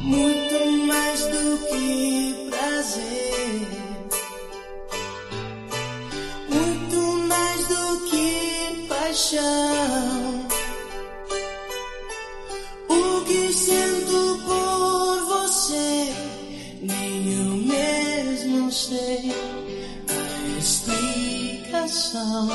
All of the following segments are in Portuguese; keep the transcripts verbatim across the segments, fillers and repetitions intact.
muito mais do que prazer, muito mais do que paixão. O que sinto por você, nem eu mesmo sei a explicação.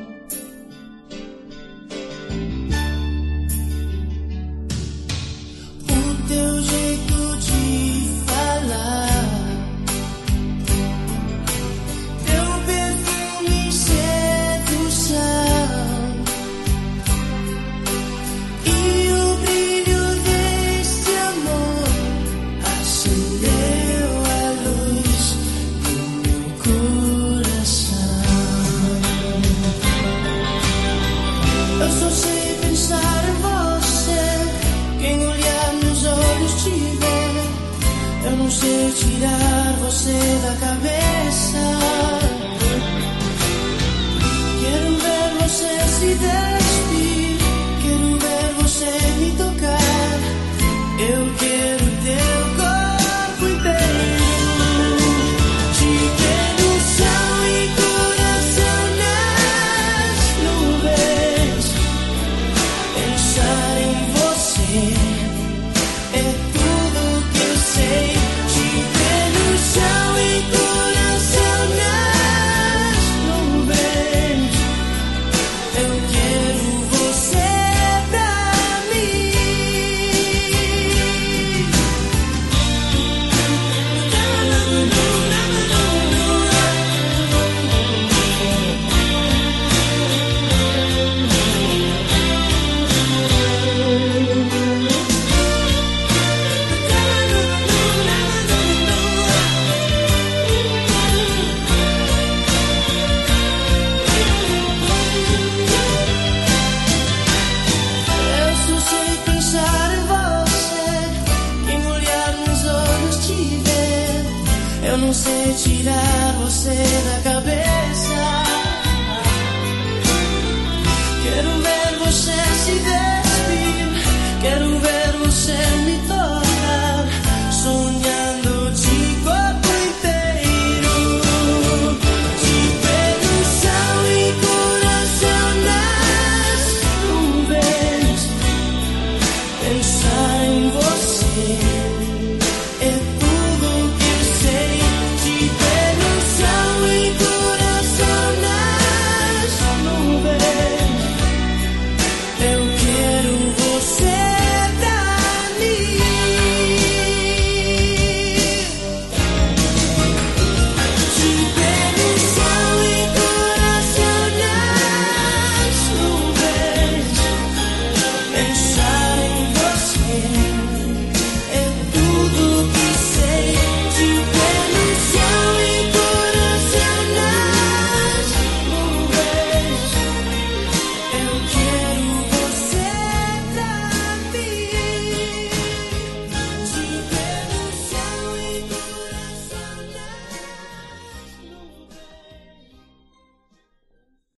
Teu jeito de falar, teu perfume, sedução e o brilho deste amor acendeu a luz do meu coração. Eu só sei pensar em você, quem olhar nos olhos te ver. Eu não sei tirar você da cabeça. Quero ver você se despir, quero ver você me tocar. Eu quero teu corpo inteiro. Te quero chão e coração nas nuvens. Pensar em você é tudo que eu sei. Te ver no chão e coração nas nuvens. Eu quero você pra mim. Eu só sei pensar em você, quem olhar nos olhos te ver. Eu não sei tirar você da cabeça.